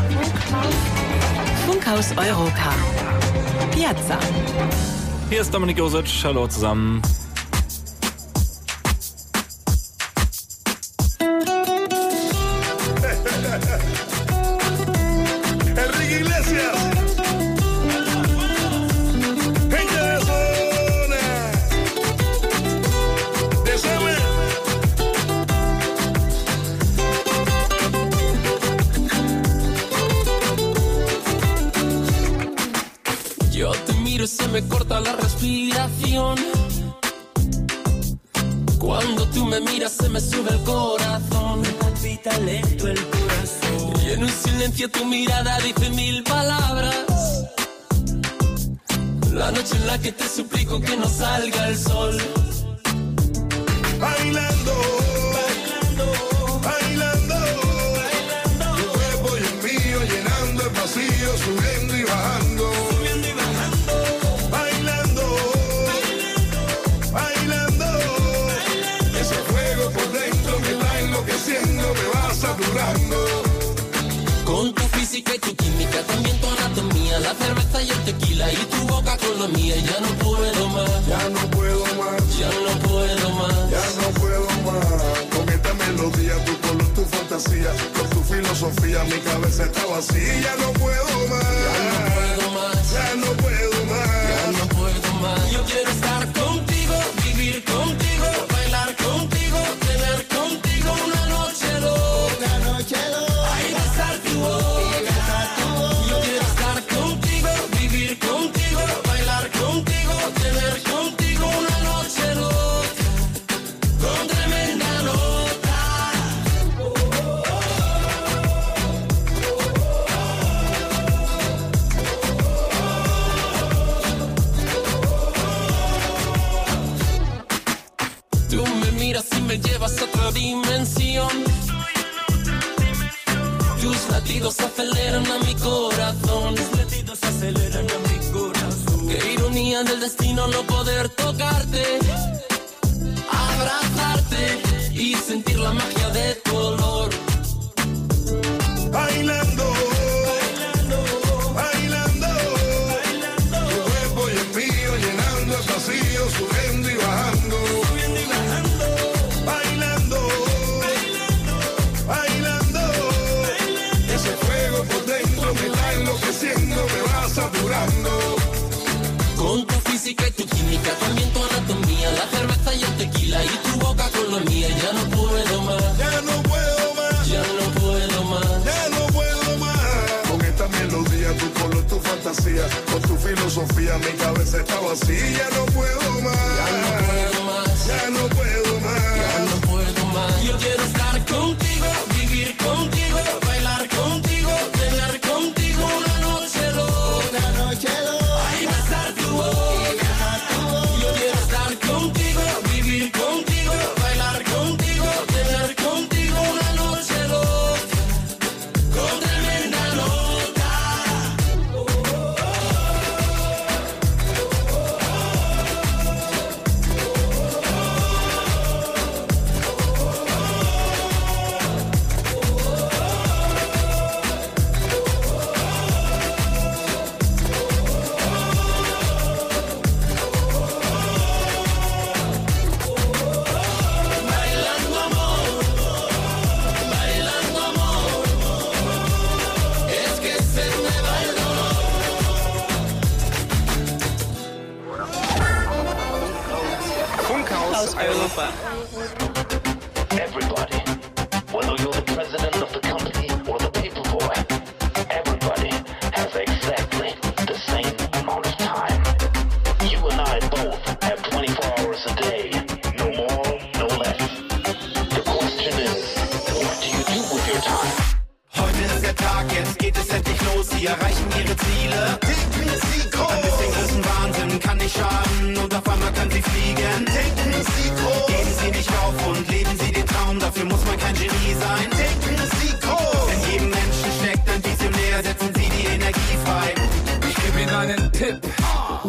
Funkhaus Europa. Piazza. Hier ist Dominik Josic. Hallo zusammen. Enrique Iglesias. Gente de zona. Desame. Yo te miro y se me corta la respiración. Cuando tú me miras se me sube el corazón. Me palpita lento el corazón. Y en un silencio tu mirada dice 1000 palabras. La noche en la que te suplico que no salga el sol. Bailando, bailando, bailando, bailando. Tu cuerpo y el mío llenando el vacío, subiendo y bajando. Subiendo y bajando. Bailando, bailando, bailando, bailando. Ese fuego por dentro me está enloqueciendo, me va saturando. Con tu física y tu química, también tu anatomía, la cerveza y el tequila y tu boca con la mía. Ya no puedo más, ya no puedo más, ya no puedo más, ya no puedo más. Con esta melodía, tu color, tu fantasía, con tu filosofía, mi cabeza está vacía. Ya no puedo más, ya no puedo más, ya no puedo más, ya no puedo más. Yo quiero estar contigo, vivir contigo, bailar contigo, tener contigo una noche loca, una noche loca. Ay, besar tu boca, yo quiero estar contigo, vivir contigo, bailar contigo, tener contigo una noche loca, con tremenda nota. Tú me miras y me llevas a otra dimensión. Tus latidos aceleran a mi corazón. Tus latidos aceleran a mi corazón. Qué ironía del destino no poder tocarte, abrazarte y sentir la magia de tu olor. bailando, bailando, bailando, bailando. Tu cuerpo y el mío llenando el vacío, subiendo y bajando, subiendo y bajando. Bailando, bailando, bailando, bailando. Ese fuego por dentro me está enloqueciendo, me va saturando. Con tu física y tu química, también tu anatomía, la cerveza y el tequila y tu boca con la mía. Ya no puedo más, Ya no puedo más, ya no puedo más. ya no puedo más. Con esta melodía, tu color, tu fantasía, con tu filosofía, mi cabeza está vacía. Ya no puedo más, Ya no puedo más, ya no puedo más. ya no puedo más. Yo quiero estar contigo, vivir contigo, bailar contigo, tener contigo una noche loca, una noche loca. Ay, besar tu boca. Yo quiero estar contigo, vivir contigo, bailar contigo, tener contigo una noche loca, con tremenda nota. Bailando amor, bailando amor, es que se me va el dolor. Funkhaus Europa. Everybody, whether you're the president of the company or the paper boy, everybody has exactly the same amount of time. You and I both have 24 hours a day, no more, no less. The question is, what do you do with your time? Heute ist der Tag, jetzt geht es endlich los. Sie erreichen ihre Ziele. Denken Sie groß. Ein bisschen Größenwahnsinn kann nicht schaden und auf einmal können Sie fliegen. Denken Sie groß. Geben Sie nicht auf und leben Sie den Traum. Dafür muss man kein Genie sein. Denken Sie groß. In jedem Menschen steckt ein Visionär. Setzen Sie die Energie frei. Ich gebe Ihnen einen Tipp. Denken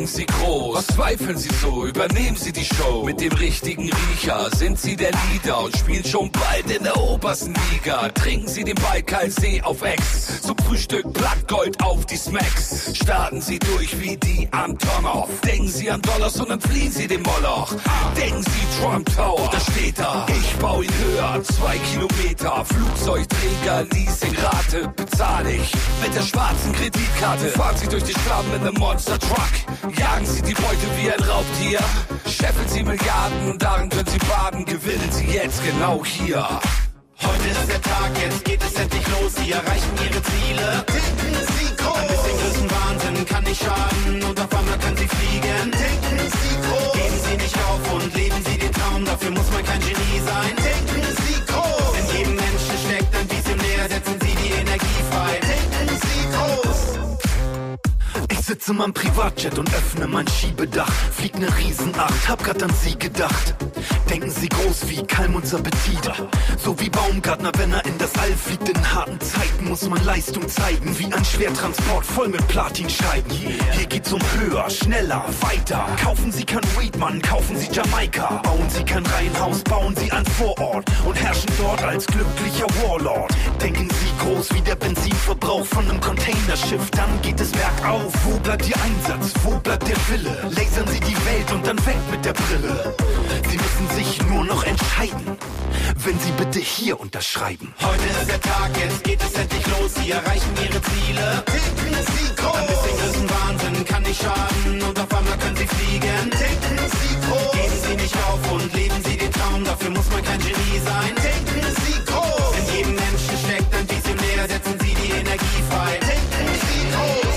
Sie groß. Was zweifeln Sie so? Übernehmen Sie die Show. Mit dem richtigen Riecher sind Sie der Leader und spielen schon bald in der obersten Liga. Trinken Sie den Baikalsee auf Ex. Zum Frühstück Blattgold auf die Smacks. Starten Sie durch wie die Antonov. Denken Sie an Dollars und dann fliehen Sie den Moloch. Denken Sie Trump Tower, da steht er. Ich baue ihn höher, 2 Kilometer. Flugzeugträger, Leasingrate, bezahle ich mit der schwarzen Kreditkarte. Fahren Sie durch die Schlamm in einem Monster Truck. Jagen Sie die Beute wie ein Raubtier. Scheffeln Sie Milliarden, darin können Sie baden. Gewinnen Sie jetzt genau hier. Heute ist der Tag, jetzt geht es endlich los. Sie erreichen ihre Ziele. Denken Sie groß. Ein bisschen Größenwahnsinn kann nicht schaden. Und auf einmal können Sie fliegen. Denken Sie groß. Geben Sie nicht auf und leben Sie den Traum. Dafür muss man kein Genie sein. Denken Sie groß. In jedem Menschen steckt ein Visionär. Setzen Sie die Energie frei. Denken Sie groß. Ich sitze in meinem Privatjet und öffne mein Schiebedach. Flieg ne Riesenacht, hab grad an Sie gedacht. Denken Sie groß wie Kalmunds Appetit. So wie Baumgartner, wenn er in das All fliegt. In harten Zeiten muss man Leistung zeigen. Wie ein Schwertransport voll mit Platinscheiben. Hier geht's um höher, schneller, weiter. Kaufen Sie kein Weed, Mann, kaufen Sie Jamaika. Bauen Sie kein Reihenhaus, bauen Sie ein Vorort. Und herrschen dort als glücklicher Warlord. Denken Sie groß wie der Benzinverbrauch von einem Containerschiff. Dann geht es bergauf. Wo bleibt Ihr Einsatz? Wo bleibt der Wille? Lasern Sie die Welt und dann weg mit der Brille. Sie müssen sich nur noch entscheiden, wenn Sie bitte hier unterschreiben. Heute ist der Tag, jetzt geht es endlich los. Sie erreichen ihre Ziele. Denken Sie groß. Ein bisschen Größenwahnsinn kann nicht schaden. Und auf einmal können Sie fliegen. Denken Sie groß. Geben Sie nicht auf und leben Sie den Traum. Dafür muss man kein Genie sein. Denken Sie groß. In jedem Menschen steckt ein Visionär. Setzen Sie die Energie frei. Denken Sie groß.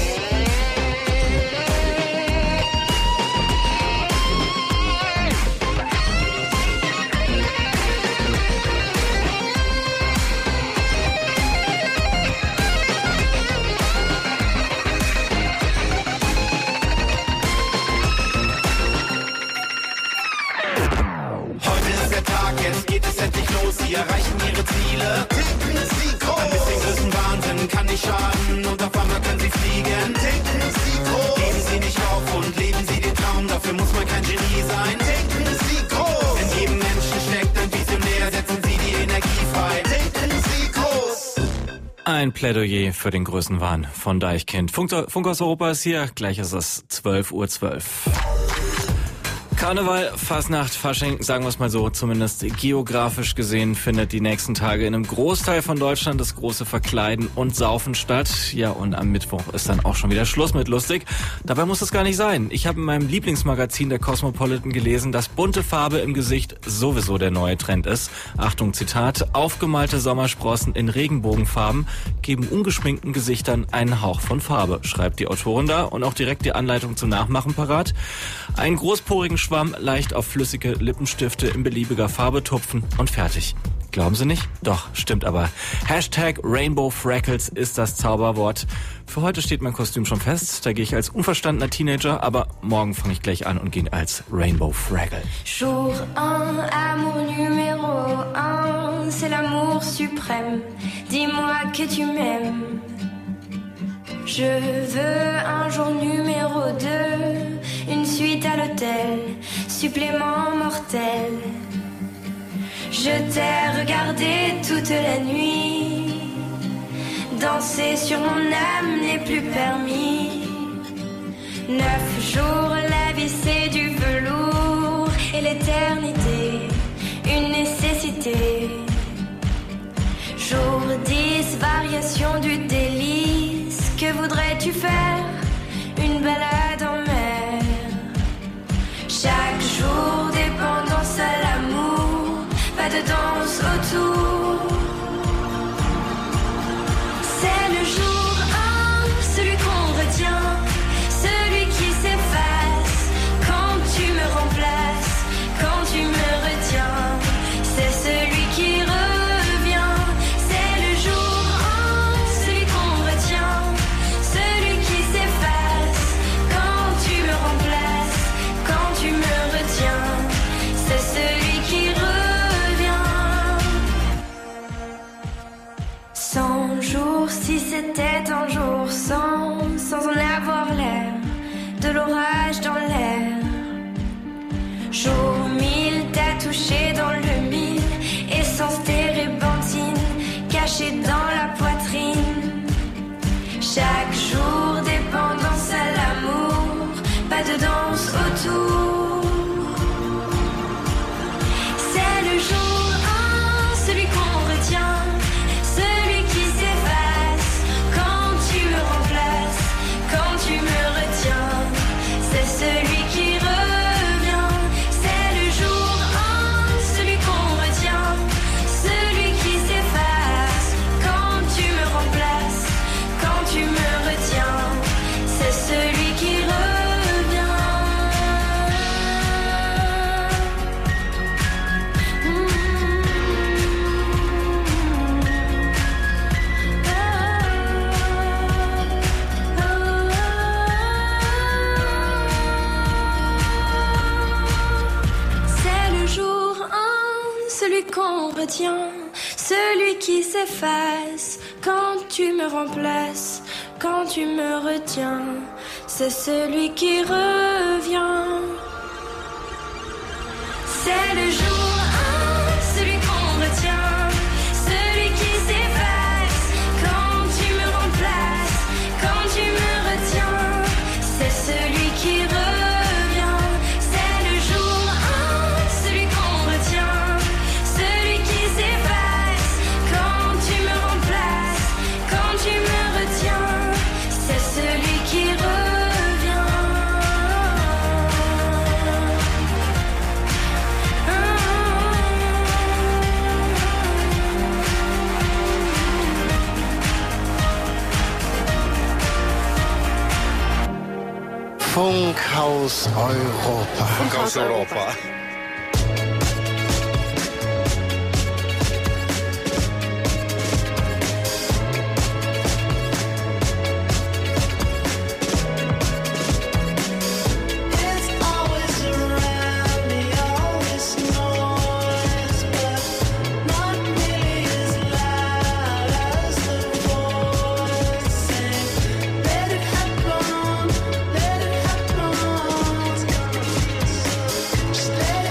Jetzt geht es endlich los, Sie erreichen ihre Ziele. Denken Sie groß. Ein bisschen Größenwahnsinn kann nicht schaden. Und auf einmal können Sie fliegen. Denken Sie groß. Geben Sie nicht auf und leben Sie den Traum. Dafür muss man kein Genie sein. Denken Sie groß. In jedem Menschen steckt ein Visionär. Setzen Sie die Energie frei. Denken Sie groß. Ein Plädoyer für den Größenwahn von Deichkind. Funk aus Europa ist hier, gleich ist es 12:12 Uhr. Karneval, Fasnacht, Fasching, sagen wir es mal so, zumindest geografisch gesehen, findet die nächsten Tage in einem Großteil von Deutschland das große Verkleiden und Saufen statt. Ja, und am Mittwoch ist dann auch schon wieder Schluss mit lustig. Dabei muss es gar nicht sein. Ich habe in meinem Lieblingsmagazin der Cosmopolitan gelesen, dass bunte Farbe im Gesicht sowieso der neue Trend ist. Achtung, Zitat, aufgemalte Sommersprossen in Regenbogenfarben geben ungeschminkten Gesichtern einen Hauch von Farbe, schreibt die Autorin da und auch direkt die Anleitung zum Nachmachen parat. Einen großporigen Schwamm leicht auf flüssige Lippenstifte in beliebiger Farbe tupfen und fertig. Glauben Sie nicht? Doch, stimmt aber. Hashtag Rainbow Freckles ist das Zauberwort. Für heute steht mein Kostüm schon fest. Da gehe ich als unverstandener Teenager, aber morgen fange ich gleich an und gehe als Rainbow Fraggle. Jour 1, amour numéro 1, c'est l'amour suprême. Dis-moi que tu m'aimes. Je veux un jour numéro 2, une suite à l'hôtel, supplément mortel. Je t'ai regardé toute la nuit, danser sur mon âme n'est plus permis. 9 jours, la vie c'est du velours, et l'éternité, une nécessité. Jour 10, variation du délice, que voudrais-tu faire? Une balade en mer. Chaque jour, dépendance à l'amour, pas de danse autour. C'est le jour 1, celui qu'on retient, celui qui s'efface quand tu me remplaces, quand tu me retiens. celui qu'on retient, celui qui s'efface quand tu me remplaces, quand tu me retiens, c'est celui qui revient. C'est le jour 1, celui qu'on retient, celui qui s'efface quand tu me remplaces, quand tu me retiens, c'est celui qui revient. C'est le jour 1, celui qu'on retient, celui qui s'efface quand tu me remplaces, quand tu me retiens, c'est celui qui revient. Funkhaus Europa. Funkhaus Europa. Stay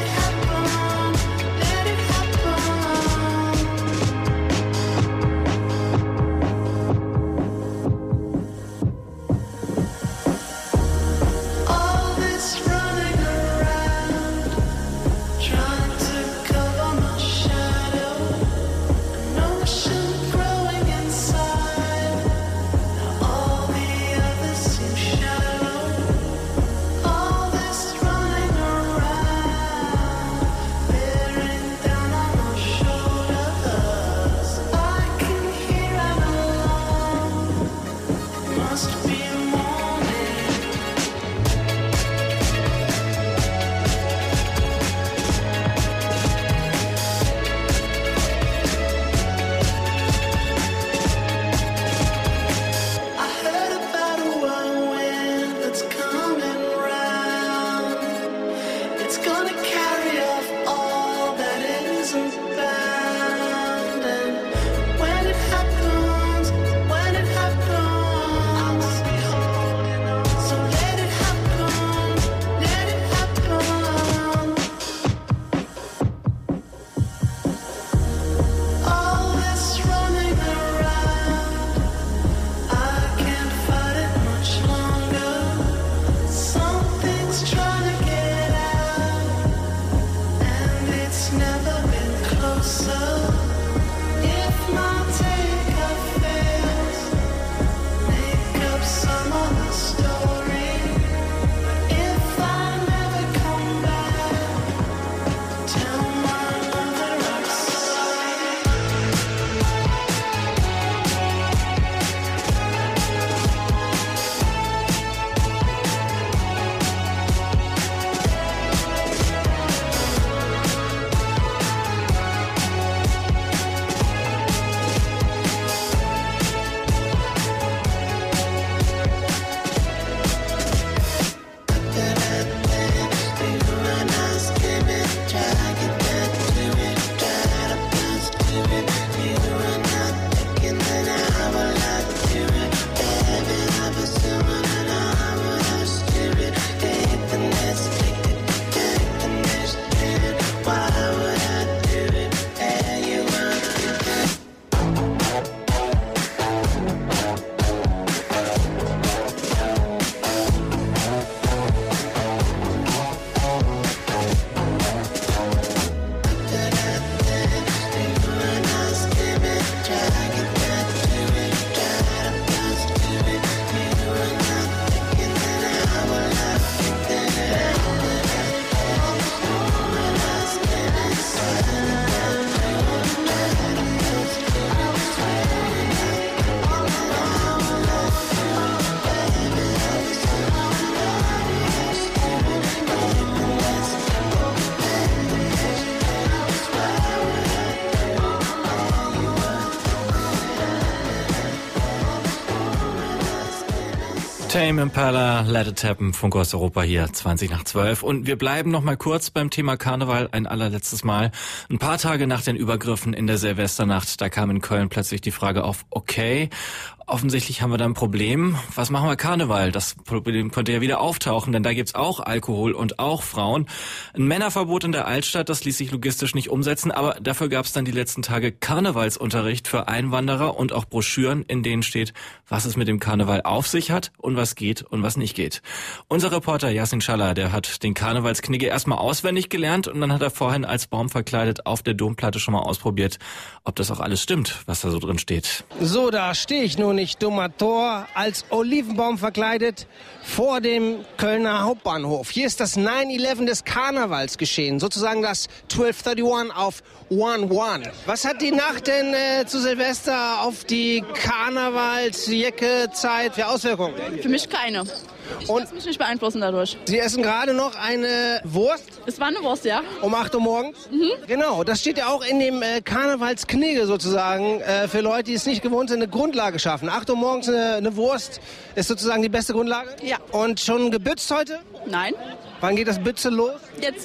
Tame Impala, Let It Happen, Funk aus Europa hier, 20 nach 12. Und wir bleiben noch mal kurz beim Thema Karneval, ein allerletztes Mal. Ein paar Tage nach den Übergriffen in der Silvesternacht, da kam in Köln plötzlich die Frage auf, okay, offensichtlich haben wir da ein Problem. Was machen wir Karneval? Das Problem könnte ja wieder auftauchen, denn da gibt's auch Alkohol und auch Frauen. Ein Männerverbot in der Altstadt, das ließ sich logistisch nicht umsetzen, aber dafür gab's dann die letzten Tage Karnevalsunterricht für Einwanderer und auch Broschüren, in denen steht, was es mit dem Karneval auf sich hat und was geht und was nicht geht. Unser Reporter Yassin Schaller, der hat den Karnevalsknigge erstmal auswendig gelernt und dann hat er vorhin als Baum verkleidet auf der Domplatte schon mal ausprobiert, ob das auch alles stimmt, was da so drin steht. So, da stehe ich nun nicht, dummer Tor, als Olivenbaum verkleidet vor dem Kölner Hauptbahnhof. Hier ist das 9/11 des Karnevals geschehen, sozusagen das 12/31 auf 1/1. Was hat die Nacht denn zu Silvester auf die Karnevalsjacke-Zeit für Auswirkungen? Für mich keine. Und lass mich nicht beeinflussen dadurch. Sie essen gerade noch eine Wurst? Es war eine Wurst, ja. Um 8 Uhr morgens? Mhm. Genau, das steht ja auch in dem Karnevalsknigge sozusagen, für Leute, die es nicht gewohnt sind, eine Grundlage schaffen. 8 Uhr morgens eine Wurst ist sozusagen die beste Grundlage? Ja. Und schon gebützt heute? Nein. Wann geht das Bütze los? Jetzt.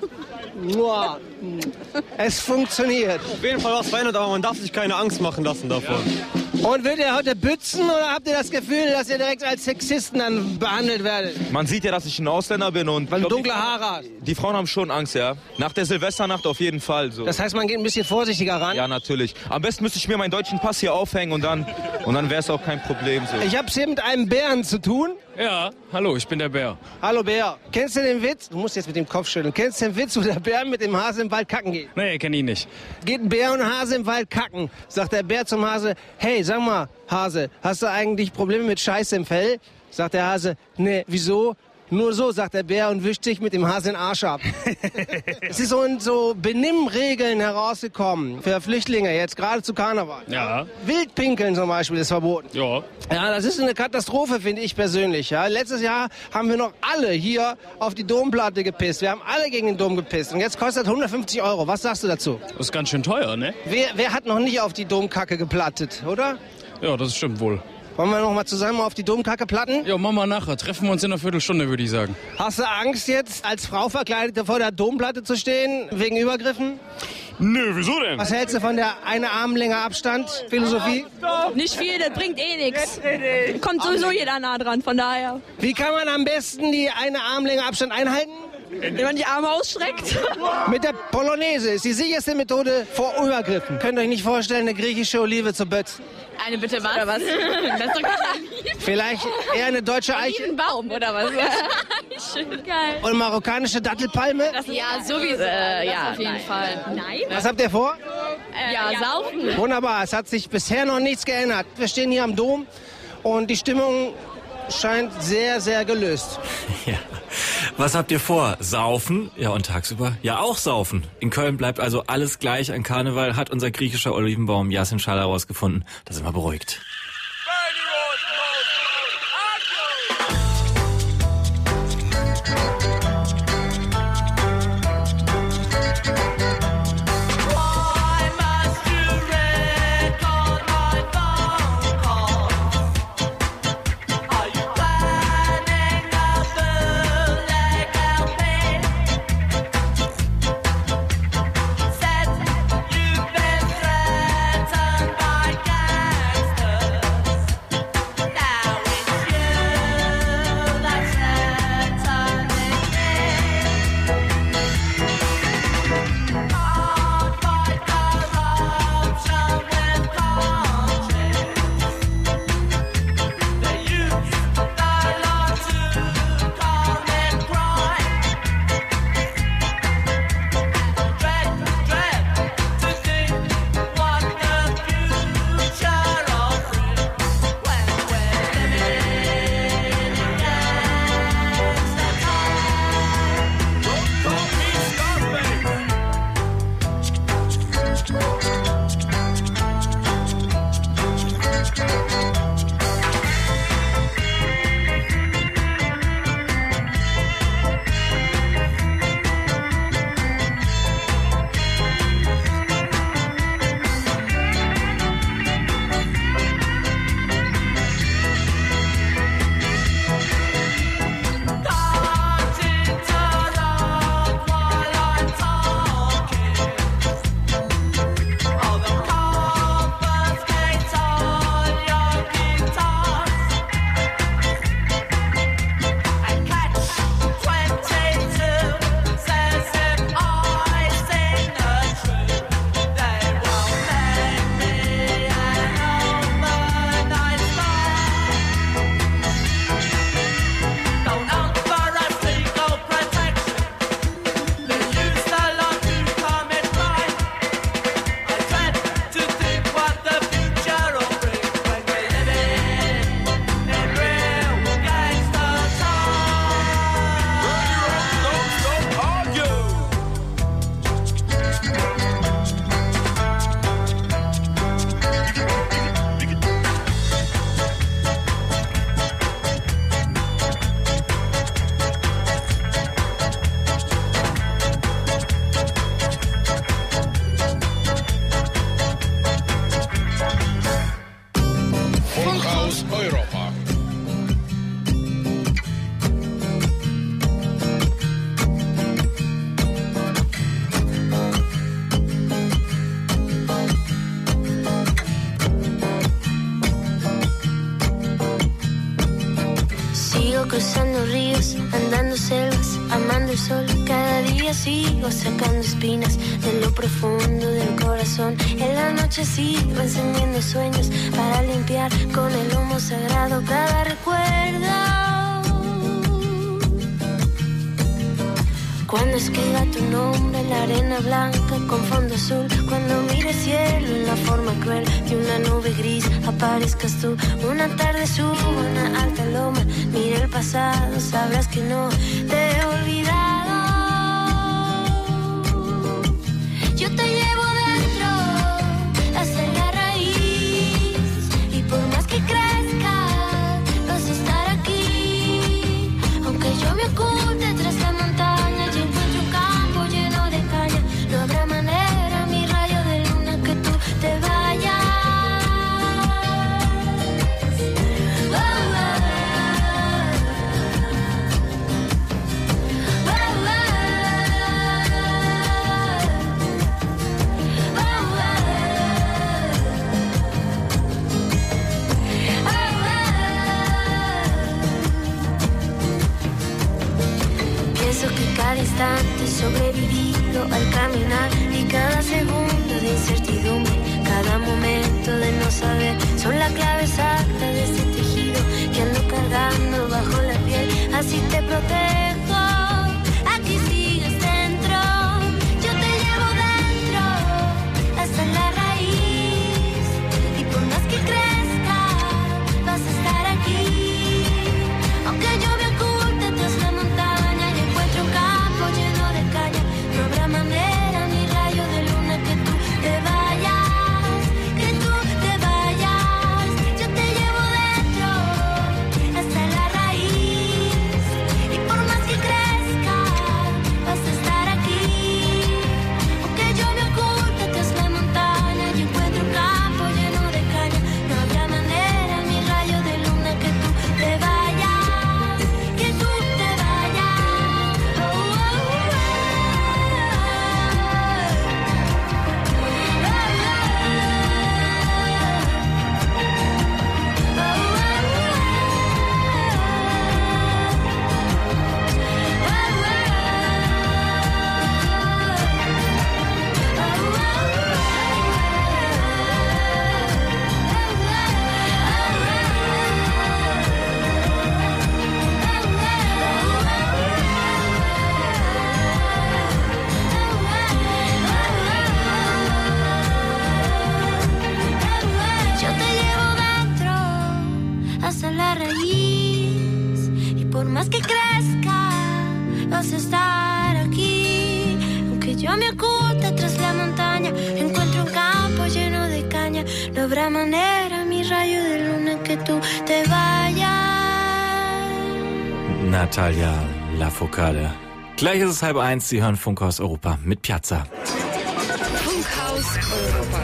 Es funktioniert. Auf jeden Fall was verändert, aber man darf sich keine Angst machen lassen davon. Ja. Und wird ihr heute bützen oder habt ihr das Gefühl, dass ihr direkt als Sexisten dann behandelt werdet? Man sieht ja, dass ich ein Ausländer bin und weil du dunkle Haare hast. Die Frauen haben schon Angst, ja. Nach der Silvesternacht auf jeden Fall so. Das heißt, man geht ein bisschen vorsichtiger ran? Ja, natürlich. Am besten müsste ich mir meinen deutschen Pass hier aufhängen und dann wäre es auch kein Problem so. Ich hab's hier mit einem Bären zu tun. Ja, hallo, ich bin der Bär. Hallo Bär. Kennst du den Witz? Du musst jetzt mit dem Kopf schütteln. Kennst du den Witz, wo der Bär mit dem Hase im Wald kacken geht? Nee, kenn ihn nicht. Geht ein Bär und ein Hase im Wald kacken. Sagt der Bär zum Hase, hey, sag mal, Hase, hast du eigentlich Probleme mit Scheiße im Fell? Sagt der Hase, nee, wieso? Nur so, sagt der Bär und wischt sich mit dem Hase den Arsch ab. Es ist so Benimmregeln herausgekommen für Flüchtlinge, jetzt gerade zu Karneval. Ja. Wildpinkeln zum Beispiel ist verboten. Ja. Ja, das ist eine Katastrophe, finde ich persönlich. Ja. Letztes Jahr haben wir noch alle hier auf die Domplatte gepisst. Wir haben alle gegen den Dom gepisst. Und jetzt kostet 150 €. Was sagst du dazu? Das ist ganz schön teuer, ne? Wer hat noch nicht auf die Domkacke geplattet, oder? Ja, das stimmt wohl. Wollen wir noch mal zusammen auf die Domkacke platten? Ja, machen wir nachher. Treffen wir uns in einer Viertelstunde, würde ich sagen. Hast du Angst jetzt, als Frau verkleidet vor der Domplatte zu stehen, wegen Übergriffen? Nö, wieso denn? Was hältst du von der eine Armlänge Abstand Philosophie? Nicht viel, das bringt eh nichts. Kommt sowieso jeder nah dran, von daher. Wie kann man am besten die eine Armlänge Abstand einhalten? Wenn man die Arme ausstreckt. Mit der Polonaise ist die sicherste Methode vor Übergriffen. Könnt ihr euch nicht vorstellen, eine griechische Olive zu bötzen? Eine bitte was? Oder was? Das ist doch gar nicht. Vielleicht eher eine deutsche Eiche? Ein Baum oder was? Schön geil. Und marokkanische Dattelpalme? Ja, sowieso. Ja, auf jeden Fall. Nein. Was habt ihr vor? Ja, saufen. Wunderbar, es hat sich bisher noch nichts geändert. Wir stehen hier am Dom und die Stimmung scheint sehr, sehr gelöst. Ja. Was habt ihr vor? Saufen? Ja, und tagsüber? Ja, auch saufen. In Köln bleibt also alles gleich an Karneval, hat unser griechischer Olivenbaum Yassin Schaller herausgefunden. Da sind wir beruhigt. cruzando ríos, andando selvas, amando el sol. Cada día sigo sacando espinas de lo profundo del corazón. En la noche sigo encendiendo sueños para limpiar con el humo sagrado cada recuerdo. Cuando escriba tu nombre en la arena blanca con fondo azul, cuando mire el cielo en la forma cruel de una nube gris, aparezcas tú. Una tarde subo a una alta loma, mire el pasado, sabrás que no te he olvidado. Yo te llevo dentro hasta la raíz, y por más que crezca vas a estar aquí. Aunque yo me oculte tras la montaña, yo encuentro un campo lleno de caña. No habrá manera, mi rayo de luna, que tú te vayas. Oh, oh, Pienso que cada instante sobrevivido al caminar, y cada segundo de incertidumbre, cada momento de no saber, son la clave exacta de este tejido que ando cargando bajo la piel. Así te protejo, aquí sigues dentro. Yo te llevo dentro hasta la raíz, y por más que crezca vas a estar aquí. Aunque yo me oculte tras la montaña y encuentro un campo lleno de caña, no habrá manera, mi rayo de luna, que tú te vayas, que tú te vayas. Yo te llevo dentro hasta la raíz, y por más que crezca vas a estar aquí. Aunque yo me oculte tras la montaña y encuentro un campo lleno de caña, no habrá manera, mi rayo de luna, que tú te vayas, que tú te vayas. Oh, oh, Yo te llevo dentro hasta la raíz, y por más que crezca vas a estar aquí. Aunque yo me oculte tras la montaña, encuentro un campo lleno de caña, no habrá manera, mi rayo de luna, que tú te vayas. Natalia Lafourcade. Gleich ist es 12:30, Sie hören Funkhaus Europa mit Piazza. Funkhaus Europa.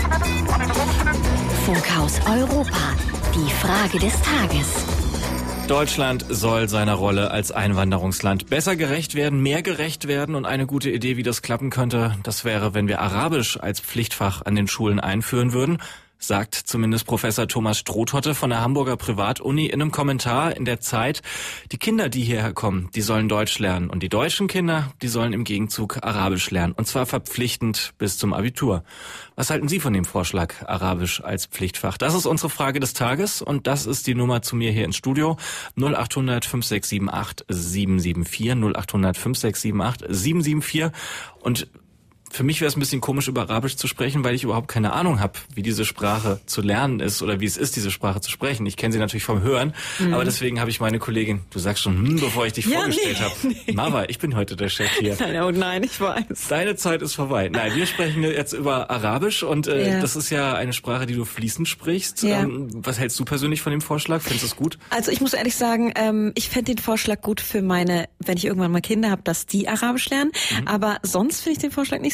Funkhaus Europa. Die Frage des Tages. Deutschland soll seiner Rolle als Einwanderungsland besser gerecht werden, mehr gerecht werden, und eine gute Idee, wie das klappen könnte, das wäre, wenn wir Arabisch als Pflichtfach an den Schulen einführen würden, sagt zumindest Professor Thomas Strothotte von der Hamburger Privatuni in einem Kommentar in der Zeit. Die Kinder, die hierher kommen, die sollen Deutsch lernen, und die deutschen Kinder, die sollen im Gegenzug Arabisch lernen, und zwar verpflichtend bis zum Abitur. Was halten Sie von dem Vorschlag, Arabisch als Pflichtfach? Das ist unsere Frage des Tages, und das ist die Nummer zu mir hier ins Studio. 0800 5678 774, 0800 5678 774. Und für mich wäre es ein bisschen komisch, über Arabisch zu sprechen, weil ich überhaupt keine Ahnung habe, wie diese Sprache zu lernen ist oder wie es ist, diese Sprache zu sprechen. Ich kenne sie natürlich vom Hören, aber deswegen habe ich meine Kollegin, du sagst schon, bevor ich dich vorgestellt habe. Marwa, ich bin heute der Chef hier. Nein, oh nein, ich weiß. Deine Zeit ist vorbei. Nein, wir sprechen jetzt über Arabisch, und das ist ja eine Sprache, die du fließend sprichst. Ja. Was hältst du persönlich von dem Vorschlag? Findest du es gut? Also ich muss ehrlich sagen, ich fände den Vorschlag gut für meine, wenn ich irgendwann mal Kinder habe, dass die Arabisch lernen. Aber sonst finde ich den Vorschlag nicht so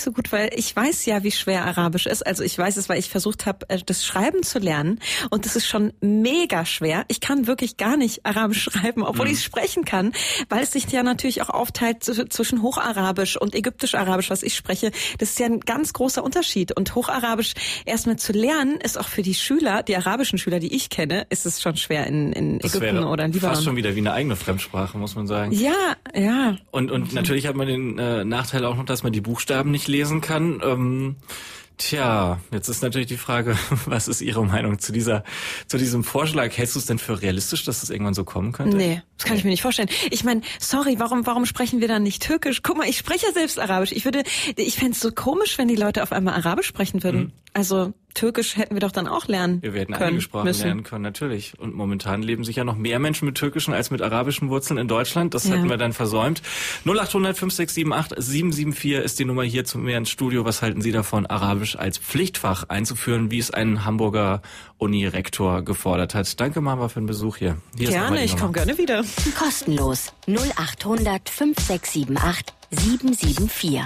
so gut, weil ich weiß ja, wie schwer Arabisch ist. Also ich weiß es, weil ich versucht habe, das Schreiben zu lernen. Und das ist schon mega schwer. Ich kann wirklich gar nicht Arabisch schreiben, obwohl ich es sprechen kann, weil es sich ja natürlich auch aufteilt zwischen Hocharabisch und Ägyptisch-Arabisch, was ich spreche. Das ist ja ein ganz großer Unterschied. Und Hocharabisch erstmal zu lernen, ist auch für die Schüler, die arabischen Schüler, die ich kenne, ist es schon schwer in Ägypten oder in Libanon. Fast schon wieder wie eine eigene Fremdsprache, muss man sagen. Ja. Und natürlich hat man den Nachteil auch noch, dass man die Buchstaben nicht lesen kann. Jetzt ist natürlich die Frage, was ist Ihre Meinung zu diesem Vorschlag? Hältst du es denn für realistisch, dass das irgendwann so kommen könnte? Nee, das kann ich mir nicht vorstellen. Ich meine, sorry, warum sprechen wir dann nicht Türkisch? Guck mal, ich spreche ja selbst Arabisch. Ich fände es so komisch, wenn die Leute auf einmal Arabisch sprechen würden. Also Türkisch hätten wir doch dann auch lernen können. Wir werden einige Sprachen lernen können, natürlich. Und momentan leben sicher noch mehr Menschen mit türkischen als mit arabischen Wurzeln in Deutschland. Das hätten wir dann versäumt. 0800 5678 774 ist die Nummer hier zu mir ins Studio. Was halten Sie davon, Arabisch als Pflichtfach einzuführen, wie es ein Hamburger Uni-Rektor gefordert hat? Danke, Mama, für den Besuch hier. Gerne, ich komme gerne wieder. Kostenlos 0800 5678 774.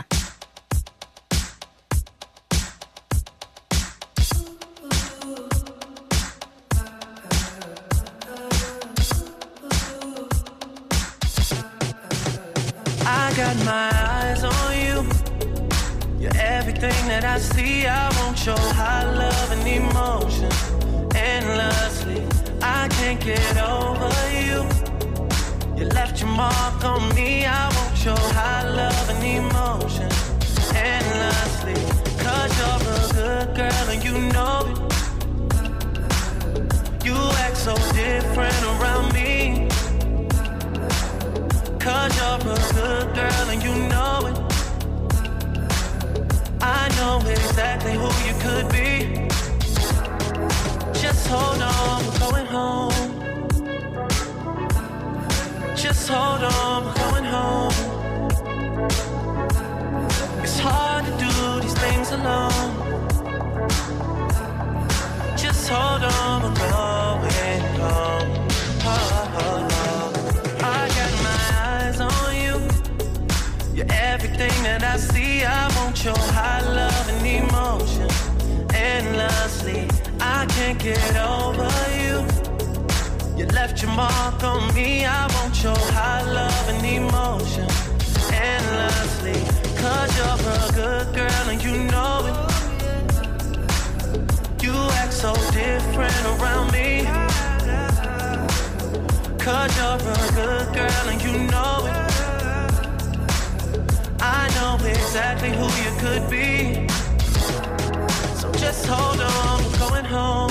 I got my eyes on you. You're everything that I see. I want your high love and emotion endlessly. I can't get over you. You left your mark on me. I want your high love and emotion endlessly. 'Cause you're a good girl and you know it. You act so different around me. 'Cause you're a good girl and you know it. I know exactly who you could be. Just hold on, we're going home. Just hold on, we're going home. It's hard to do these things alone. Just hold on, we're going home. I got my eyes on you. You're everything that I see. I want your high love and emotion endlessly. I can't get over you. You left your mark on me. I want your high love and emotion endlessly. 'Cause you're a good girl and you know it. You act so different around me. 'Cause you're a good girl and you know it. I know exactly who you could be. So just hold on, we're going home.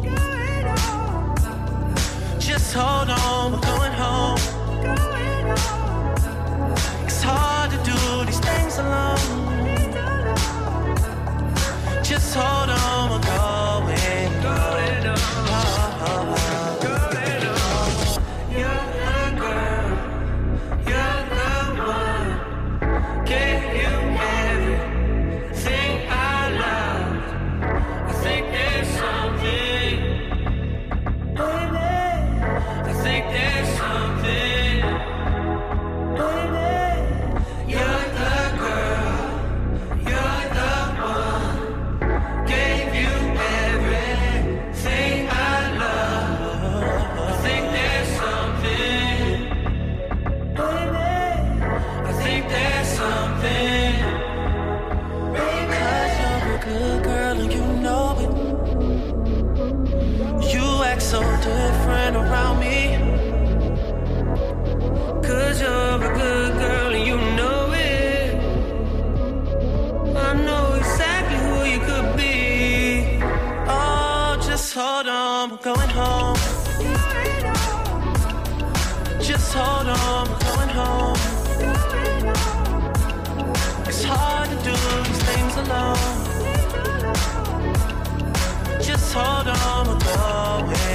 Just hold on, we're going home. It's hard to do these things alone. Just hold on, we're going home. So different around me. 'Cause you're a good girl and you know it. I know exactly who you could be. Oh, just hold on, we're going home. Just hold on, we're going home. It's hard to do these things alone. Just hold on, we're going home.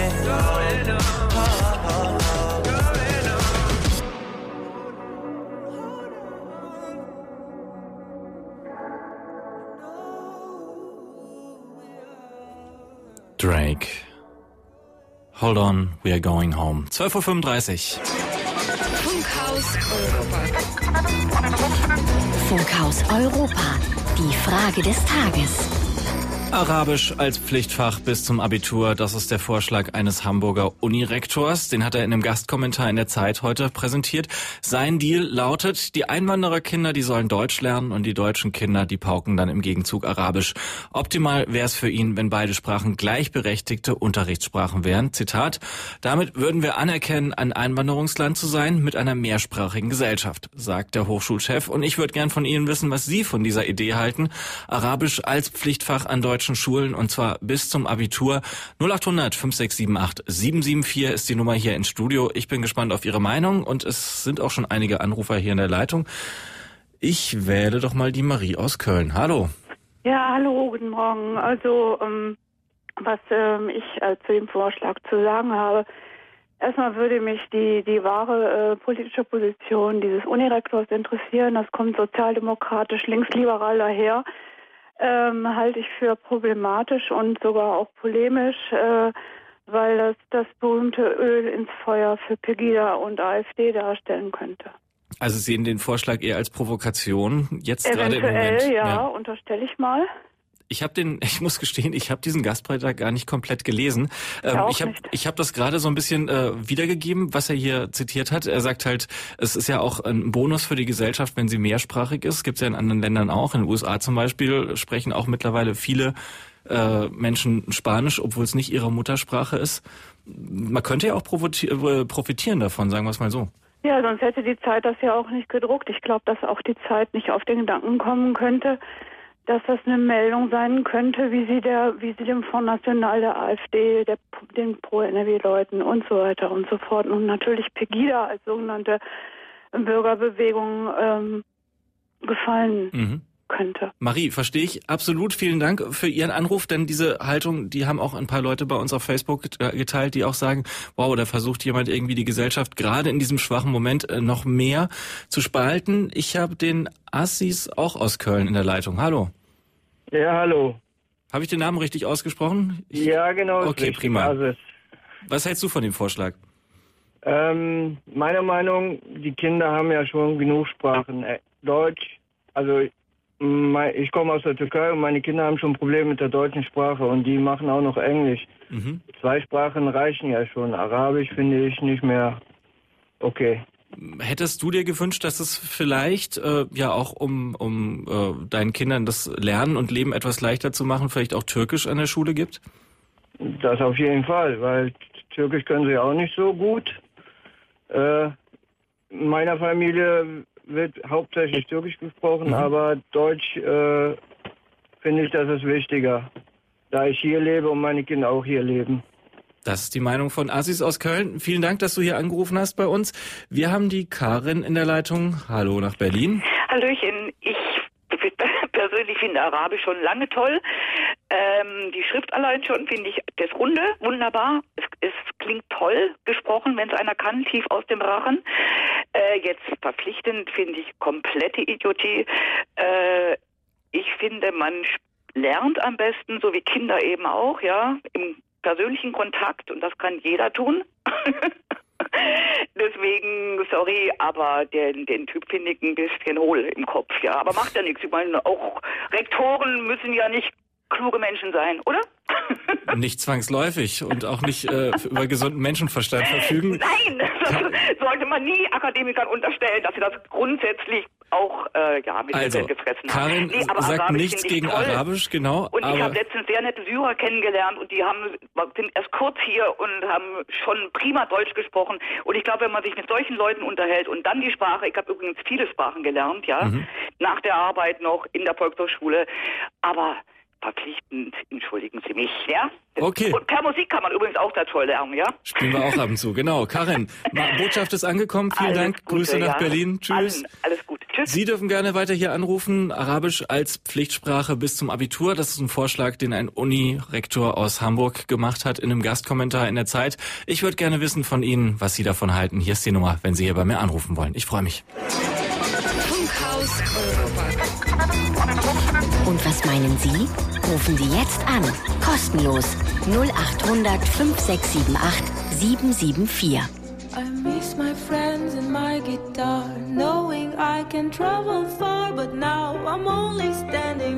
Drake. Hold on, we are going home. 12:35 Uhr. Funkhaus Europa. Funkhaus Europa. Die Frage des Tages. Arabisch als Pflichtfach bis zum Abitur, das ist der Vorschlag eines Hamburger Unirektors. Den hat er in einem Gastkommentar in der Zeit heute präsentiert. Sein Deal lautet, die Einwandererkinder, die sollen Deutsch lernen und die deutschen Kinder, die pauken dann im Gegenzug Arabisch. Optimal wäre es für ihn, wenn beide Sprachen gleichberechtigte Unterrichtssprachen wären. Zitat, damit würden wir anerkennen, ein Einwanderungsland zu sein mit einer mehrsprachigen Gesellschaft, sagt der Hochschulchef. Und ich würde gern von Ihnen wissen, was Sie von dieser Idee halten. Arabisch als Pflichtfach an deutschen Schulen und zwar bis zum Abitur. 0800 5678 774 ist die Nummer hier ins Studio. Ich bin gespannt auf Ihre Meinung und es sind auch schon einige Anrufer hier in der Leitung. Ich wähle doch mal die Marie aus Köln. Hallo. Ja, hallo, guten Morgen. Also, was ich zu dem Vorschlag zu sagen habe, erstmal würde mich die wahre politische Position dieses Unirektors interessieren. Das kommt sozialdemokratisch, linksliberal daher. Halte ich für problematisch und sogar auch polemisch, weil das berühmte Öl ins Feuer für Pegida und AfD darstellen könnte. Also Sie sehen den Vorschlag eher als Provokation jetzt gerade im Moment. Eventuell, ja, unterstelle ich mal. Ich muss gestehen, ich habe diesen Gastbeitrag gar nicht komplett gelesen. Ich habe das gerade so ein bisschen wiedergegeben, was er hier zitiert hat. Er sagt halt, es ist ja auch ein Bonus für die Gesellschaft, wenn sie mehrsprachig ist. Gibt's ja in anderen Ländern auch. In den USA zum Beispiel sprechen auch mittlerweile viele Menschen Spanisch, obwohl es nicht ihre Muttersprache ist. Man könnte ja auch profitieren davon, sagen wir es mal so. Ja, sonst hätte die Zeit das ja auch nicht gedruckt. Ich glaube, dass auch die Zeit nicht auf den Gedanken kommen könnte, dass das eine Meldung sein könnte, wie sie dem Front National der AfD, den Pro-NRW-Leuten und so weiter und so fort und natürlich Pegida als sogenannte Bürgerbewegung gefallen könnte. Marie, verstehe ich absolut. Vielen Dank für Ihren Anruf, denn diese Haltung, die haben auch ein paar Leute bei uns auf Facebook geteilt, die auch sagen, wow, da versucht jemand irgendwie die Gesellschaft gerade in diesem schwachen Moment noch mehr zu spalten. Ich habe den Assis auch aus Köln in der Leitung. Hallo. Ja, hallo. Habe ich den Namen richtig ausgesprochen? Ja, genau. Okay, prima. Asis. Was hältst du von dem Vorschlag? Meiner Meinung, die Kinder haben ja schon genug Sprachen. Deutsch, also ich komme aus der Türkei und meine Kinder haben schon Probleme mit der deutschen Sprache und die machen auch noch Englisch. 2 Sprachen reichen ja schon. Arabisch finde ich nicht mehr okay. Hättest du dir gewünscht, dass es vielleicht ja auch um deinen Kindern das Lernen und Leben etwas leichter zu machen, vielleicht auch Türkisch an der Schule gibt? Das auf jeden Fall, weil Türkisch können sie auch nicht so gut. In meiner Familie wird hauptsächlich Türkisch gesprochen, aber Deutsch finde ich, das ist wichtiger, da ich hier lebe und meine Kinder auch hier leben. Das ist die Meinung von Asis aus Köln. Vielen Dank, dass du hier angerufen hast bei uns. Wir haben die Karin in der Leitung. Hallo nach Berlin. Hallöchen, ich persönlich finde Arabisch schon lange toll. Die Schrift allein schon finde ich das Runde wunderbar. Es klingt toll gesprochen, wenn es einer kann, tief aus dem Rachen. Jetzt verpflichtend finde ich komplette Idiotie. Ich finde, man lernt am besten, so wie Kinder eben auch, ja, im persönlichen Kontakt und das kann jeder tun. Deswegen, sorry, aber den Typ finde ich ein bisschen hohl im Kopf, ja. Aber macht ja nichts. Ich meine, auch Rektoren müssen ja nicht kluge Menschen sein, oder? Nicht zwangsläufig und auch nicht über gesunden Menschenverstand verfügen. Nein, das sollte man nie Akademikern unterstellen, dass sie das grundsätzlich auch mit also, gefressen Karin haben. Aber sagt Arabisch nichts gegen toll. Arabisch, genau. Und ich habe letztens sehr nette Syrer kennengelernt und die sind erst kurz hier und haben schon prima Deutsch gesprochen. Und ich glaube, wenn man sich mit solchen Leuten unterhält und dann die Sprache, ich habe übrigens viele Sprachen gelernt, ja, nach der Arbeit noch in der Volkshochschule, aber verpflichtend, entschuldigen Sie mich, ja? Okay. Und per Musik kann man übrigens auch da toll lernen, ja? Spielen wir auch ab und zu, genau. Karin, Botschaft ist angekommen, vielen Dank, Gute, Grüße nach ja. Berlin, tschüss. Alles gut, tschüss. Sie dürfen gerne weiter hier anrufen, Arabisch als Pflichtsprache bis zum Abitur. Das ist ein Vorschlag, den ein Unirektor aus Hamburg gemacht hat in einem Gastkommentar in der Zeit. Ich würde gerne wissen von Ihnen, was Sie davon halten. Hier ist die Nummer, wenn Sie hier bei mir anrufen wollen. Ich freue mich. Funkhaus Europa. Und was meinen Sie? Rufen Sie jetzt an. Kostenlos 0800 5678 774. I miss my friends and my guitar, knowing I can travel far, but now I'm only standing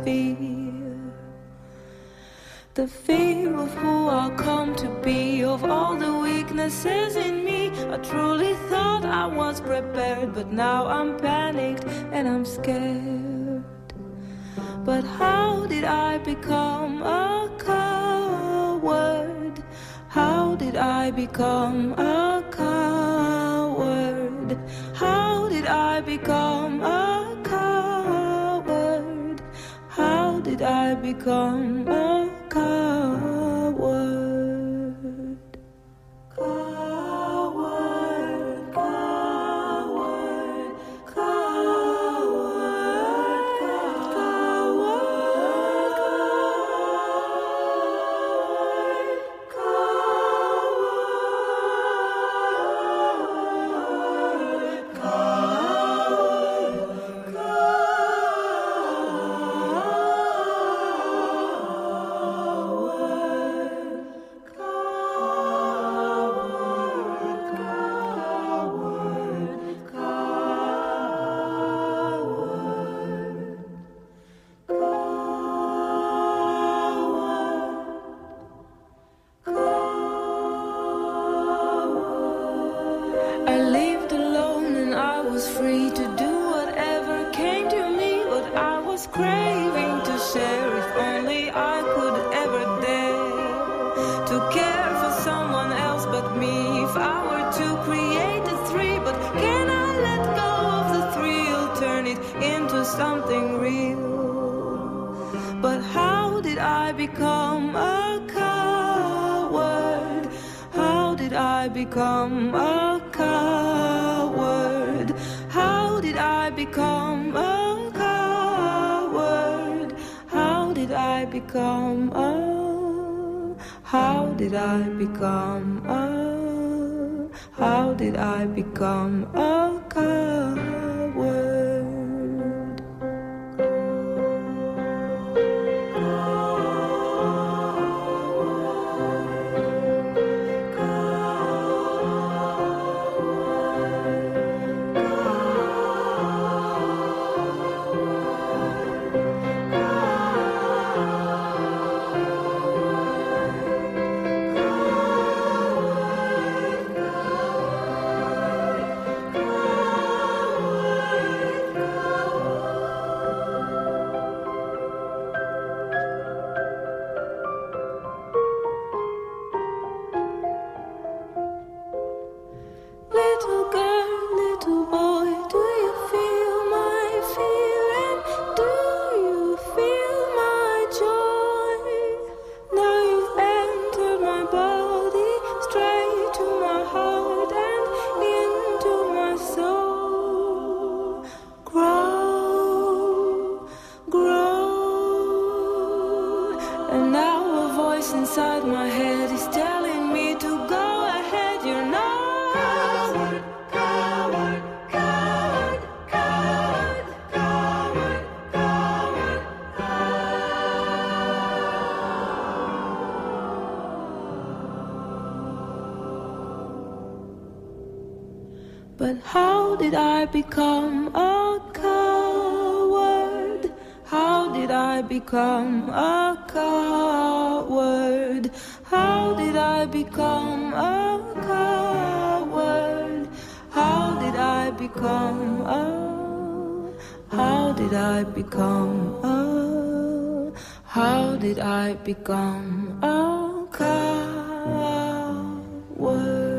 fear. The fear of who I'll come to be, of all the weaknesses in me. I truly thought I was prepared, but now I'm panicked and I'm scared. But how did I become a coward? How did I become a coward? How did I become a coward? How did I become a coward? Coward, coward, I lived alone and I was free to do whatever came to me, but I was craving to share. If only I could ever dare to care for someone else but me. If I were to create a three, but can I let go of the thrill, turn it into something real? But how did I become a coward? How did I become a coward? How did I become a coward? How did I become a? How did I become a? How did I become a coward? Little girl, little boy, do you feel my fear? And do you feel my joy? Now you've entered my body, straight to my heart and into my soul. Grow, grow. And now a voice inside my head is telling me to go ahead. You're not But how did I become a coward? How did I become a coward? How did I become a coward? How did I become a? How did I become a? How did I become a coward?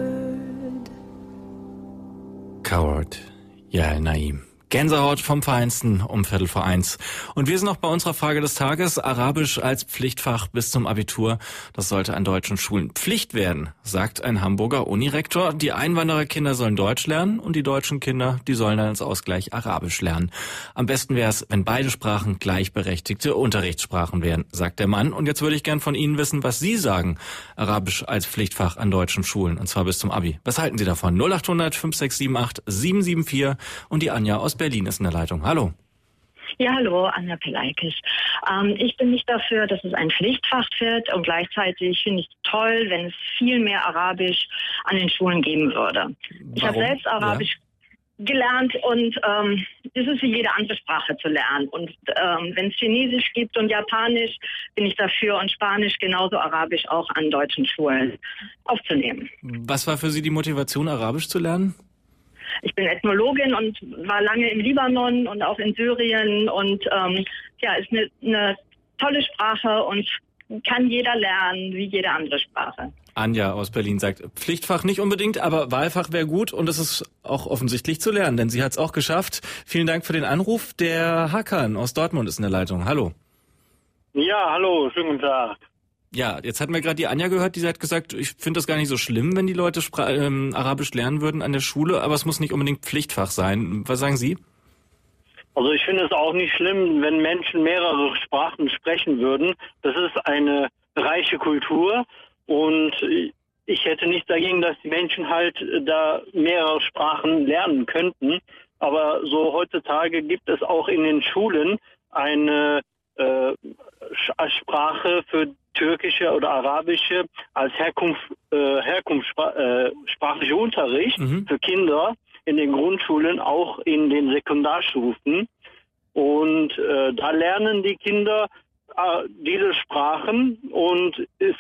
Coward, Yael Naim. Gänsehaut vom Feinsten um 1:15. Und wir sind noch bei unserer Frage des Tages. Arabisch als Pflichtfach bis zum Abitur. Das sollte an deutschen Schulen Pflicht werden, sagt ein Hamburger Unirektor. Die Einwandererkinder sollen Deutsch lernen und die deutschen Kinder, die sollen dann als Ausgleich Arabisch lernen. Am besten wäre es, wenn beide Sprachen gleichberechtigte Unterrichtssprachen wären, sagt der Mann. Und jetzt würde ich gern von Ihnen wissen, was Sie sagen. Arabisch als Pflichtfach an deutschen Schulen, und zwar bis zum Abi. Was halten Sie davon? 0800 5678 774 und die Anja aus Berlin ist in der Leitung. Hallo. Ja, hallo, Anja Pelaikis. Ich bin nicht dafür, dass es ein Pflichtfach wird, und gleichzeitig finde ich es toll, wenn es viel mehr Arabisch an den Schulen geben würde. Ich habe selbst Arabisch, gelernt und das ist wie jede andere Sprache zu lernen. Und wenn es Chinesisch gibt und Japanisch, bin ich dafür und Spanisch, genauso Arabisch auch an deutschen Schulen aufzunehmen. Was war für Sie die Motivation, Arabisch zu lernen? Ich bin Ethnologin und war lange im Libanon und auch in Syrien und ist eine tolle Sprache und kann jeder lernen, wie jede andere Sprache. Anja aus Berlin sagt, Pflichtfach nicht unbedingt, aber Wahlfach wäre gut und es ist auch offensichtlich zu lernen, denn sie hat es auch geschafft. Vielen Dank für den Anruf. Der Hakan aus Dortmund ist in der Leitung. Hallo. Ja, hallo, schönen guten Tag. Ja, jetzt hatten wir gerade die Anja gehört, die hat gesagt, ich finde das gar nicht so schlimm, wenn die Leute Arabisch lernen würden an der Schule, aber es muss nicht unbedingt Pflichtfach sein. Was sagen Sie? Also ich finde es auch nicht schlimm, wenn Menschen mehrere Sprachen sprechen würden. Das ist eine reiche Kultur und ich hätte nichts dagegen, dass die Menschen halt da mehrere Sprachen lernen könnten. Aber so heutzutage gibt es auch in den Schulen eine Sprache für türkische oder arabische als herkunftssprachliche Unterricht für Kinder in den Grundschulen, auch in den Sekundarstufen. Und da lernen die Kinder diese Sprachen und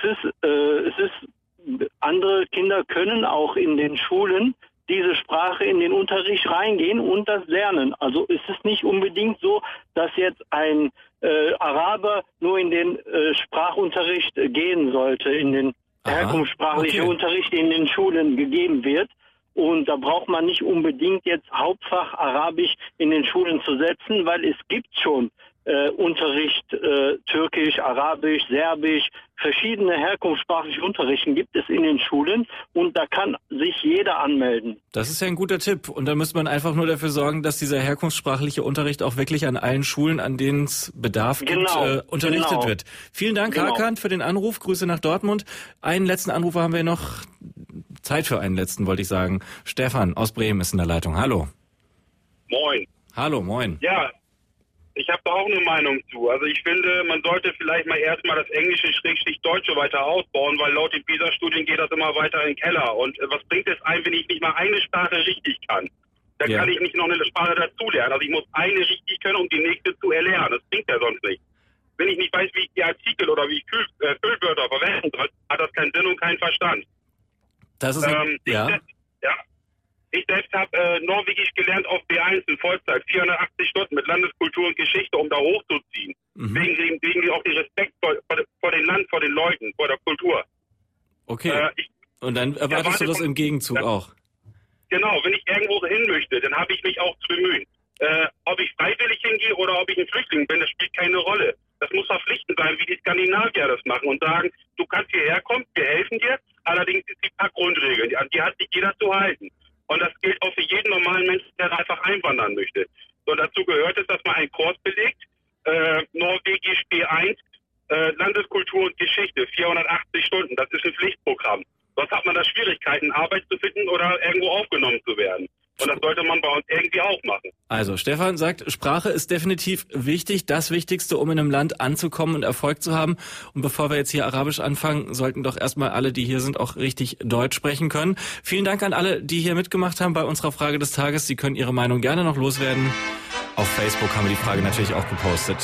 andere Kinder können auch in den Schulen diese Sprache in den Unterricht reingehen und das lernen. Also ist es nicht unbedingt so, dass jetzt ein Araber nur in den Sprachunterricht gehen sollte, in den herkunftssprachlichen Unterricht, der in den Schulen gegeben wird. Und da braucht man nicht unbedingt jetzt Hauptfach Arabisch in den Schulen zu setzen, weil es gibt schon Unterricht, Türkisch, Arabisch, Serbisch, verschiedene herkunftssprachliche Unterrichten gibt es in den Schulen und da kann sich jeder anmelden. Das ist ja ein guter Tipp und da müsste man einfach nur dafür sorgen, dass dieser herkunftssprachliche Unterricht auch wirklich an allen Schulen, an denen es Bedarf gibt, unterrichtet wird. Vielen Dank, Hakan, für den Anruf. Grüße nach Dortmund. Einen letzten Anrufer haben wir noch. Zeit für einen letzten, wollte ich sagen. Stefan aus Bremen ist in der Leitung. Hallo. Moin. Hallo, moin. Ja, ich habe da auch eine Meinung zu. Also ich finde, man sollte vielleicht mal erstmal das Englische / Deutsche weiter ausbauen, weil laut den PISA-Studien geht das immer weiter in den Keller. Und was bringt es einem, wenn ich nicht mal eine Sprache richtig kann? Da kann ich nicht noch eine Sprache dazulernen. Also ich muss eine richtig können, um die nächste zu erlernen. Das bringt ja sonst nicht. Wenn ich nicht weiß, wie ich die Artikel oder wie ich Füllwörter verwenden soll, hat das keinen Sinn und keinen Verstand. Das ist Ich selbst habe Norwegisch gelernt auf B1 in Vollzeit, 480 Stunden mit Landeskultur und Geschichte, um da hochzuziehen. Wegen auch den Respekt vor dem Land, vor den Leuten, vor der Kultur. Okay. Und dann erwartest du das im Gegenzug auch? Genau, wenn ich irgendwo hin möchte, dann habe ich mich auch zu bemühen. Ob ich freiwillig hingehe oder ob ich ein Flüchtling bin, das spielt keine Rolle. Das muss verpflichtend sein, wie die Skandinavier das machen und sagen, du kannst hierher kommen, wir helfen dir, allerdings ist die paar Grundregeln, an die hat sich jeder zu halten. Und das gilt auch für jeden normalen Menschen, der einfach einwandern möchte. So, dazu gehört es, dass man einen Kurs belegt, Norwegisch B1, Landeskultur und Geschichte, 480 Stunden. Das ist ein Pflichtprogramm. Sonst hat man da Schwierigkeiten, Arbeit zu finden oder irgendwo aufgenommen zu werden. Und das sollte man bei uns irgendwie auch machen. Also, Stefan sagt, Sprache ist definitiv wichtig, das Wichtigste, um in einem Land anzukommen und Erfolg zu haben. Und bevor wir jetzt hier Arabisch anfangen, sollten doch erstmal alle, die hier sind, auch richtig Deutsch sprechen können. Vielen Dank an alle, die hier mitgemacht haben bei unserer Frage des Tages. Sie können Ihre Meinung gerne noch loswerden. Auf Facebook haben wir die Frage natürlich auch gepostet.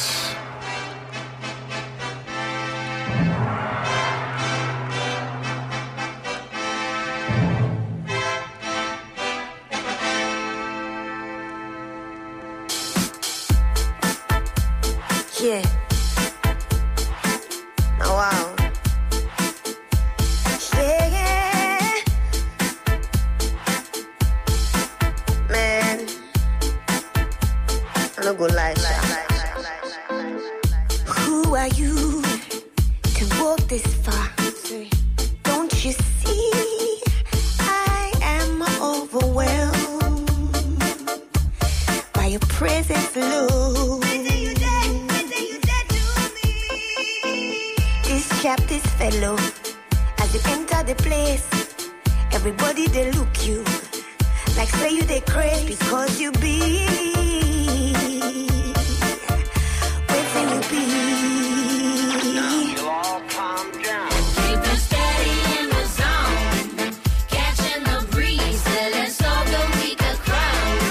Yeah. Oh wow. Yeah. Man. I'm no good life. Who are you to walk this far? Don't you see? I am overwhelmed by your presence, Lord. This fellow, as you enter the place, everybody they look you like say you they crazy because you be where you be. You'll all calm down. Keep it steady in the zone, catching the breeze, let's all go meet the crowd.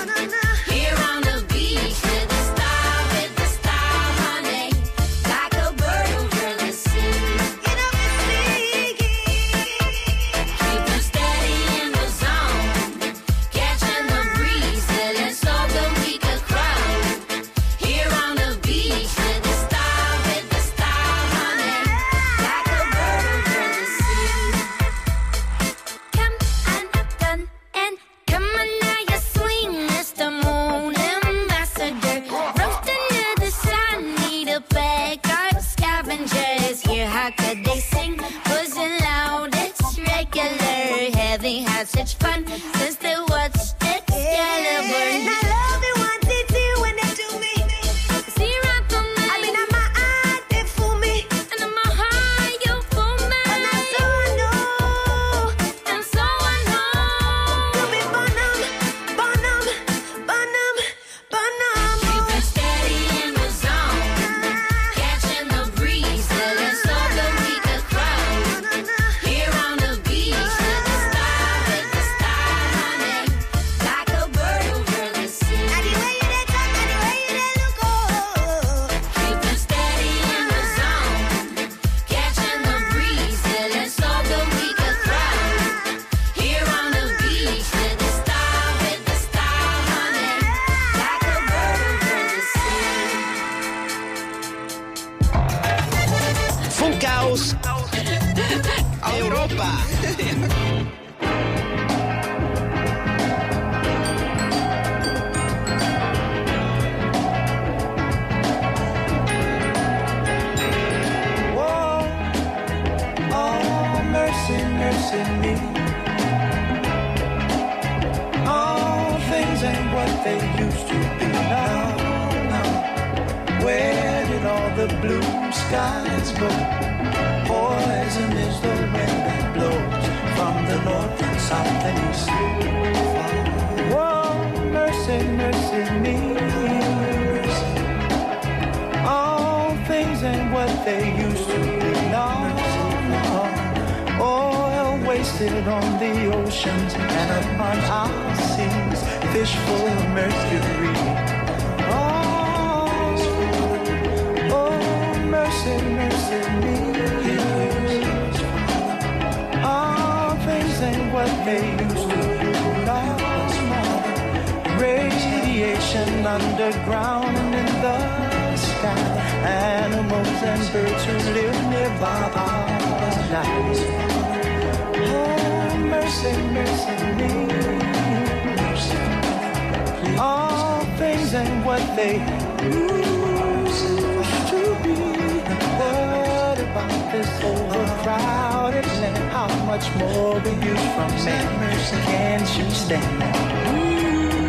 the blue skies go. Poison is the wind that blows from the north and south and east. Oh, mercy, mercy me. All things ain't what they used to be. No, no. Oil wasted on the oceans and upon our seas. Fish full of mercury. Mercy, mercy me. All things ain't what they used to be. No more. Radiation underground and in the sky. Animals and birds who live nearby are nice. Oh, mercy, mercy me. All things ain't what they used to be. What about this overcrowded land? How much more will you from man? Can't you stand that?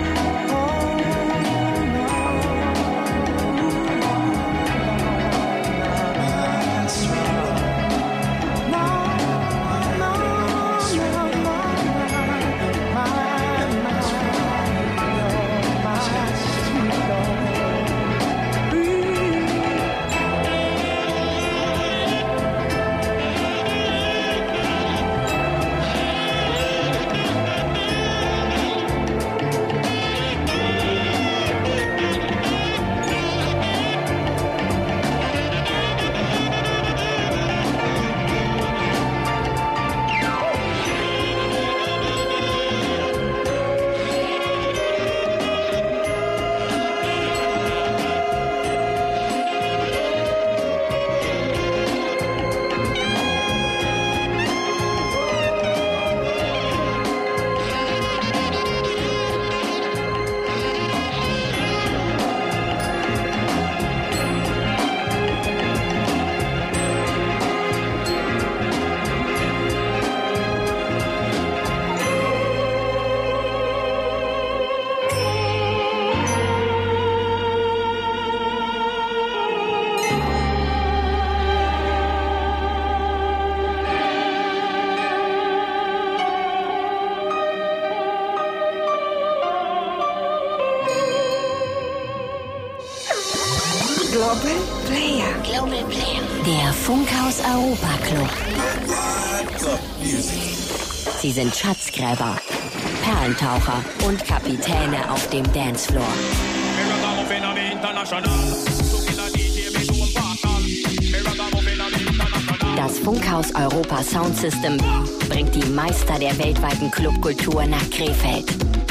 Global Player. Der Funkhaus Europa Club. Sie sind Schatzgräber, Perlentaucher und Kapitäne auf dem Dancefloor. Das Funkhaus Europa Soundsystem bringt die Meister der weltweiten Clubkultur nach Krefeld.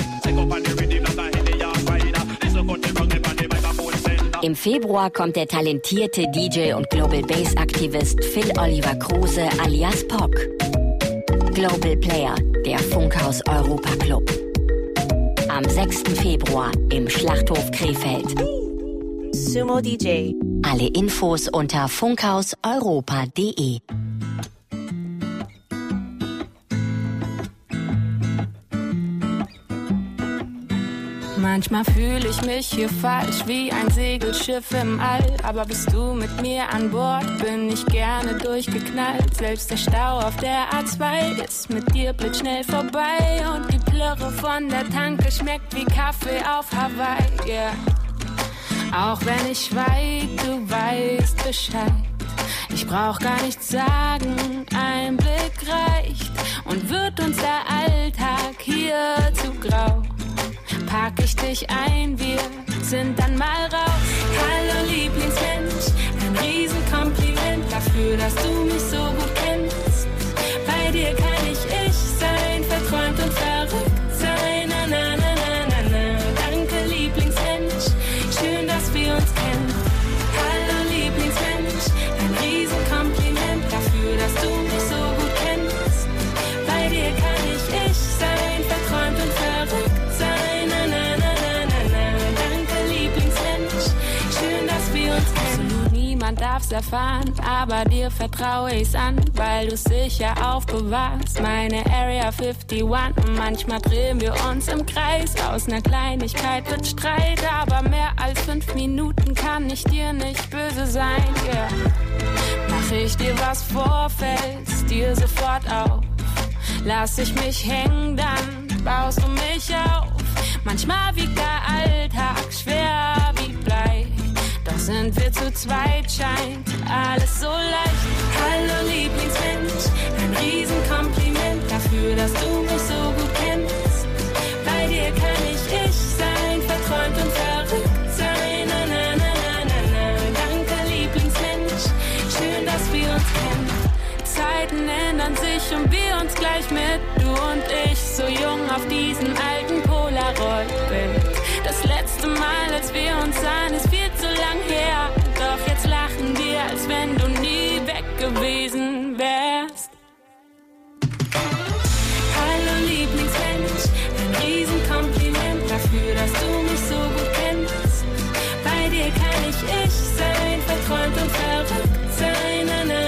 Im Februar kommt der talentierte DJ und Global Bass Aktivist Phil Oliver Kruse alias Pock. Global Player, der Funkhaus Europa Club. Am 6. Februar im Schlachthof Krefeld. Sumo DJ. Alle Infos unter funkhauseuropa.de. Manchmal fühle ich mich hier falsch wie ein Segelschiff im All. Aber bist du mit mir an Bord, bin ich gerne durchgeknallt. Selbst der Stau auf der A2 ist mit dir blitzschnell vorbei. Und die Plörre von der Tanke schmeckt wie Kaffee auf Hawaii, yeah. Auch wenn ich schweig, du weißt Bescheid. Ich brauch gar nichts sagen, ein Blick reicht. Und wird uns der Alltag hier zu grau, pack ich dich ein, wir sind dann mal raus. Hallo Lieblingsmensch, ein Riesenkompliment dafür, dass du mich so gut kennst. Bei dir kann ich sein, verträumt und verrückt sein. Na na na na na na. Danke Lieblingsmensch, schön, dass wir uns kennen. Hallo Lieblingsmensch, ein Riesenkompliment dafür, dass du mich so gut kennst. Bei dir kann ich sein, verträumt und verrückt sein. Na na na na na na. Danke Lieblingsmensch, schön, dass wir uns kennen. Absolut niemand darf darf's erfahren, aber dir vertraue ich's an, weil du's sicher aufbewahrst. Meine Area 51, manchmal drehen wir uns im Kreis. Aus ner Kleinigkeit wird Streit, aber mehr als 5 Minuten kann ich dir nicht böse sein, yeah. Mach ich dir was vor, fällt's dir sofort auf. Lass ich mich hängen, dann baust du mich auf. Manchmal wiegt der Alltag schwer wie Blei, doch sind wir zu zweit, scheint alles so leicht. Hallo Lieblingsmensch, ein Riesenkompliment dafür, dass du mich so gut kennst. Bei dir kann ich sein, verträumt und verrückt sein. Na, na, na, na, na. Danke Lieblingsmensch, schön, dass wir uns kennen. Zeiten ändern sich und wir uns gleich mit, du und ich, so jung auf diesem alten Polaroid-Bild. Das letzte Mal, als wir uns sahen, ist viel zu lang her, doch jetzt lachen wir, als wenn du nie weg gewesen wärst. Hallo Lieblingsmensch, ein Riesenkompliment dafür, dass du mich so gut kennst. Bei dir kann ich sein, verträumt und verrückt sein, na, na.